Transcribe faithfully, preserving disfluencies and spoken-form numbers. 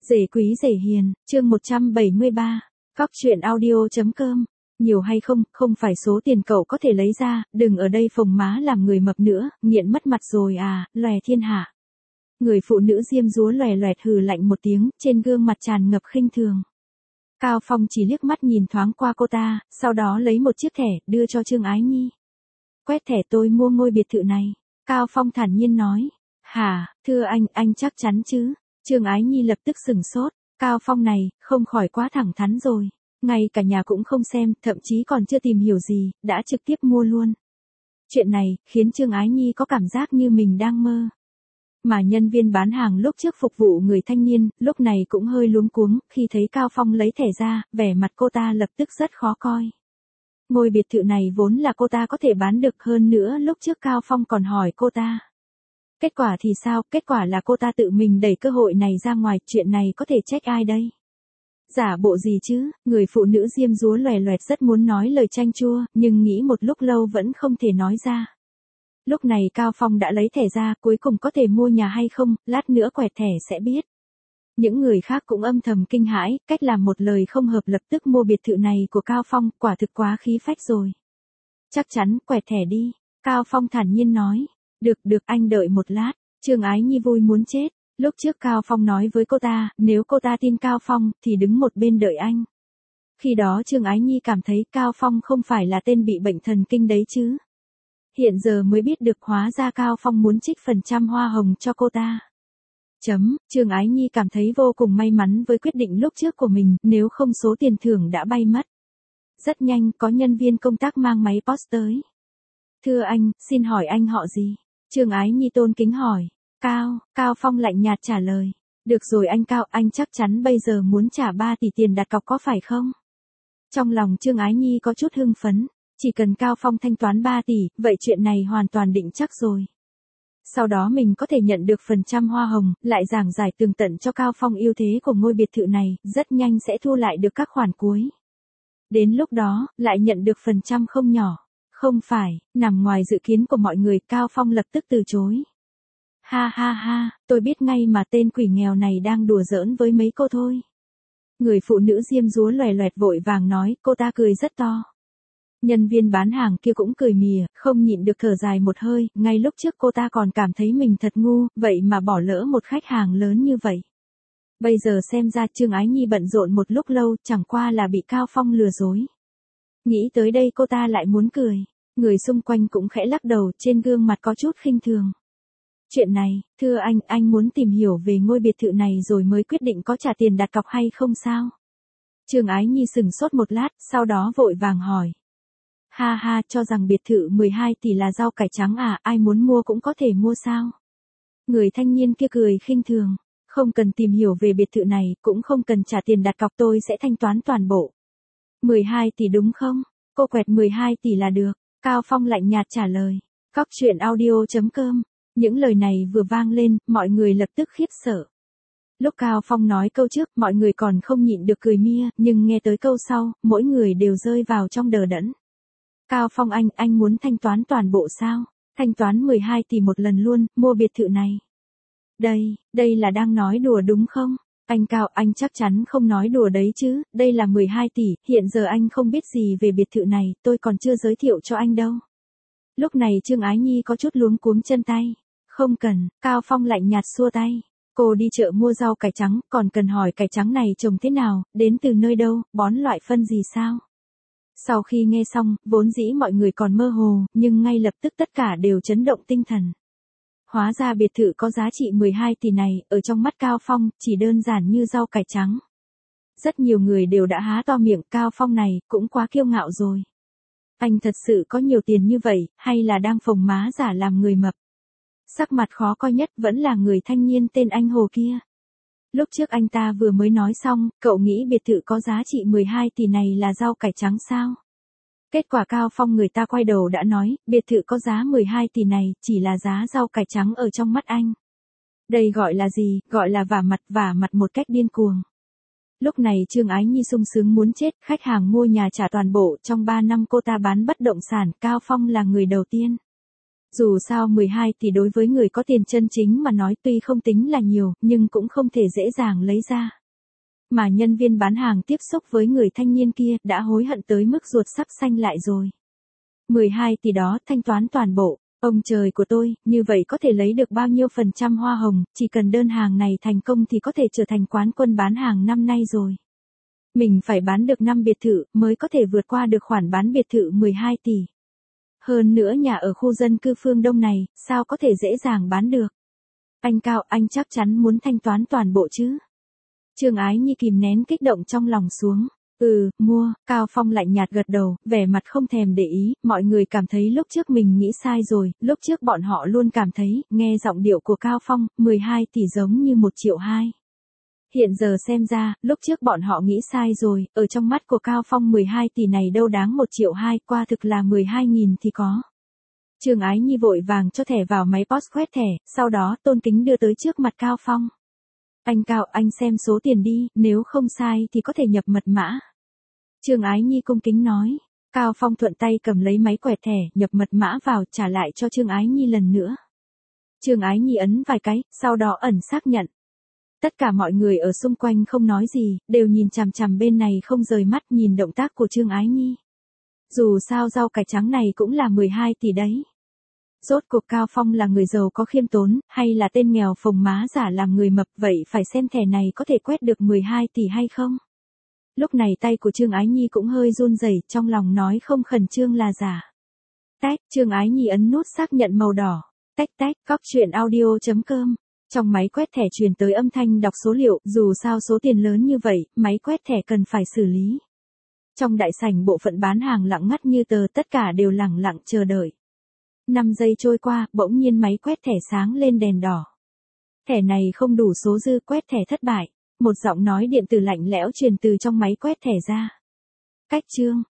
Rể quý rể hiền, chương một trăm bảy mươi ba, Cóc truyện audio.com. Nhiều hay không, không phải số tiền cậu có thể lấy ra, đừng ở đây phồng má làm người mập nữa, nghiện mất mặt rồi à, lòe thiên hạ. Người phụ nữ diêm dúa lòe loẹt hừ lạnh một tiếng, trên gương mặt tràn ngập khinh thường. Cao Phong chỉ liếc mắt nhìn thoáng qua cô ta, sau đó lấy một chiếc thẻ, đưa cho Trương Ái Nhi. Quét thẻ tôi mua ngôi biệt thự này. Cao Phong thản nhiên nói. Hả, thưa anh, anh chắc chắn chứ? Trương Ái Nhi lập tức sửng sốt, Cao Phong này, không khỏi quá thẳng thắn rồi. Ngay cả nhà cũng không xem, thậm chí còn chưa tìm hiểu gì, đã trực tiếp mua luôn. Chuyện này, khiến Trương Ái Nhi có cảm giác như mình đang mơ. Mà nhân viên bán hàng lúc trước phục vụ người thanh niên, lúc này cũng hơi luống cuống, khi thấy Cao Phong lấy thẻ ra, vẻ mặt cô ta lập tức rất khó coi. Ngôi biệt thự này vốn là cô ta có thể bán được, hơn nữa lúc trước Cao Phong còn hỏi cô ta. Kết quả thì sao, kết quả là cô ta tự mình đẩy cơ hội này ra ngoài, chuyện này có thể trách ai đây? Giả bộ gì chứ, người phụ nữ diêm dúa loè loẹt rất muốn nói lời chanh chua, nhưng nghĩ một lúc lâu vẫn không thể nói ra. Lúc này Cao Phong đã lấy thẻ ra, cuối cùng có thể mua nhà hay không, lát nữa quẹt thẻ sẽ biết. Những người khác cũng âm thầm kinh hãi, cách làm một lời không hợp lập tức mua biệt thự này của Cao Phong, quả thực quá khí phách rồi. Chắc chắn, quẹt thẻ đi, Cao Phong thản nhiên nói. Được được, anh đợi một lát. Trương Ái Nhi vui muốn chết. Lúc trước Cao Phong nói với cô ta, nếu cô ta tin Cao Phong, thì đứng một bên đợi anh. Khi đó Trương Ái Nhi cảm thấy Cao Phong không phải là tên bị bệnh thần kinh đấy chứ. Hiện giờ mới biết được hóa ra Cao Phong muốn trích phần trăm hoa hồng cho cô ta. Chấm, Trương Ái Nhi cảm thấy vô cùng may mắn với quyết định lúc trước của mình, nếu không số tiền thưởng đã bay mất. Rất nhanh, có nhân viên công tác mang máy post tới. Thưa anh, xin hỏi anh họ gì? Trương Ái Nhi tôn kính hỏi. Cao, Cao Phong lạnh nhạt trả lời. Được rồi anh Cao, anh chắc chắn bây giờ muốn trả ba tỷ tiền đặt cọc có phải không? Trong lòng Trương Ái Nhi có chút hưng phấn. Chỉ cần Cao Phong thanh toán ba tỷ, vậy chuyện này hoàn toàn định chắc rồi. Sau đó mình có thể nhận được phần trăm hoa hồng, lại giảng giải tường tận cho Cao Phong ưu thế của ngôi biệt thự này, rất nhanh sẽ thu lại được các khoản cuối. Đến lúc đó, lại nhận được phần trăm không nhỏ. Không phải, nằm ngoài dự kiến của mọi người, Cao Phong lập tức từ chối. Ha ha ha, tôi biết ngay mà tên quỷ nghèo này đang đùa giỡn với mấy cô thôi. Người phụ nữ diêm dúa loè loẹt vội vàng nói, cô ta cười rất to. Nhân viên bán hàng kia cũng cười mỉa, không nhịn được thở dài một hơi, ngay lúc trước cô ta còn cảm thấy mình thật ngu, vậy mà bỏ lỡ một khách hàng lớn như vậy. Bây giờ xem ra Trương Ái Nhi bận rộn một lúc lâu, chẳng qua là bị Cao Phong lừa dối. Nghĩ tới đây cô ta lại muốn cười. Người xung quanh cũng khẽ lắc đầu, trên gương mặt có chút khinh thường. Chuyện này, thưa anh, anh muốn tìm hiểu về ngôi biệt thự này rồi mới quyết định có trả tiền đặt cọc hay không sao? Trương Ái Nhi sừng sốt một lát, sau đó vội vàng hỏi. Ha ha, cho rằng biệt thự mười hai tỷ là rau cải trắng à, ai muốn mua cũng có thể mua sao? Người thanh niên kia cười khinh thường. Không cần tìm hiểu về biệt thự này, cũng không cần trả tiền đặt cọc, tôi sẽ thanh toán toàn bộ. mười hai tỷ đúng không? Cô quẹt mười hai tỷ là được. Cao Phong lạnh nhạt trả lời. Cóc truyện audio.com. Những lời này vừa vang lên, mọi người lập tức khiếp sợ. Lúc Cao Phong nói câu trước, mọi người còn không nhịn được cười mia, nhưng nghe tới câu sau, mỗi người đều rơi vào trong đờ đẫn. Cao Phong anh, anh muốn thanh toán toàn bộ sao? Thanh toán mười hai tỷ một lần luôn, mua biệt thự này. Đây, đây là đang nói đùa đúng không? Anh Cao, anh chắc chắn không nói đùa đấy chứ, đây là mười hai tỷ, hiện giờ anh không biết gì về biệt thự này, tôi còn chưa giới thiệu cho anh đâu. Lúc này Trương Ái Nhi có chút luống cuống chân tay. Không cần, Cao Phong lạnh nhạt xua tay. Cô đi chợ mua rau cải trắng, còn cần hỏi cải trắng này trồng thế nào, đến từ nơi đâu, bón loại phân gì sao? Sau khi nghe xong, vốn dĩ mọi người còn mơ hồ, nhưng ngay lập tức tất cả đều chấn động tinh thần. Hóa ra biệt thự có giá trị mười hai tỷ này, ở trong mắt Cao Phong, chỉ đơn giản như rau cải trắng. Rất nhiều người đều đã há to miệng, Cao Phong này, cũng quá kiêu ngạo rồi. Anh thật sự có nhiều tiền như vậy, hay là đang phồng má giả làm người mập? Sắc mặt khó coi nhất vẫn là người thanh niên tên anh Hồ kia. Lúc trước anh ta vừa mới nói xong, cậu nghĩ biệt thự có giá trị mười hai tỷ này là rau cải trắng sao? Kết quả Cao Phong người ta quay đầu đã nói, biệt thự có giá mười hai tỷ này, chỉ là giá rau cải trắng ở trong mắt anh. Đây gọi là gì, gọi là vả mặt, vả mặt một cách điên cuồng. Lúc này Trương Ái Nhi sung sướng muốn chết, khách hàng mua nhà trả toàn bộ, trong ba năm cô ta bán bất động sản, Cao Phong là người đầu tiên. Dù sao mười hai tỷ đối với người có tiền chân chính mà nói tuy không tính là nhiều, nhưng cũng không thể dễ dàng lấy ra. Mà nhân viên bán hàng tiếp xúc với người thanh niên kia đã hối hận tới mức ruột sắp xanh lại rồi. mười hai tỷ đó thanh toán toàn bộ, ông trời của tôi, như vậy có thể lấy được bao nhiêu phần trăm hoa hồng, chỉ cần đơn hàng này thành công thì có thể trở thành quán quân bán hàng năm nay rồi. Mình phải bán được năm biệt thự mới có thể vượt qua được khoản bán biệt thự mười hai tỷ. Hơn nữa nhà ở khu dân cư phương Đông này, sao có thể dễ dàng bán được. Anh Cao, anh chắc chắn muốn thanh toán toàn bộ chứ. Trương Ái Nhi kìm nén kích động trong lòng xuống. Ừ, mua, Cao Phong lạnh nhạt gật đầu, vẻ mặt không thèm để ý, mọi người cảm thấy lúc trước mình nghĩ sai rồi, lúc trước bọn họ luôn cảm thấy, nghe giọng điệu của Cao Phong, mười hai tỷ giống như một triệu hai. Hiện giờ xem ra, lúc trước bọn họ nghĩ sai rồi, ở trong mắt của Cao Phong mười hai tỷ này đâu đáng một triệu hai, qua thực là mười hai nghìn thì có. Trương Ái Nhi vội vàng cho thẻ vào máy pê ô ét quét thẻ, sau đó tôn kính đưa tới trước mặt Cao Phong. Anh Cao, anh xem số tiền đi, nếu không sai thì có thể nhập mật mã. Trương Ái Nhi cung kính nói. Cao Phong thuận tay cầm lấy máy quẹt thẻ, nhập mật mã vào, trả lại cho Trương Ái Nhi lần nữa. Trương Ái Nhi ấn vài cái, sau đó ẩn xác nhận. Tất cả mọi người ở xung quanh không nói gì, đều nhìn chằm chằm bên này không rời mắt nhìn động tác của Trương Ái Nhi. Dù sao rau cải trắng này cũng là mười hai tỷ đấy. Rốt cuộc Cao Phong là người giàu có khiêm tốn, hay là tên nghèo phồng má giả làm người mập, vậy phải xem thẻ này có thể quét được mười hai tỷ hay không. Lúc này tay của Trương Ái Nhi cũng hơi run rẩy, trong lòng nói không khẩn trương là giả. Tách, Trương Ái Nhi ấn nút xác nhận màu đỏ. Tách tách, cóc truyện audio chấm com. Trong máy quét thẻ truyền tới âm thanh đọc số liệu, dù sao số tiền lớn như vậy, máy quét thẻ cần phải xử lý. Trong đại sảnh bộ phận bán hàng lặng ngắt như tờ, tất cả đều lặng lặng chờ đợi. năm giây trôi qua, bỗng nhiên máy quét thẻ sáng lên đèn đỏ. Thẻ này không đủ số dư, quét thẻ thất bại. Một giọng nói điện tử lạnh lẽo truyền từ trong máy quét thẻ ra. Cách chương.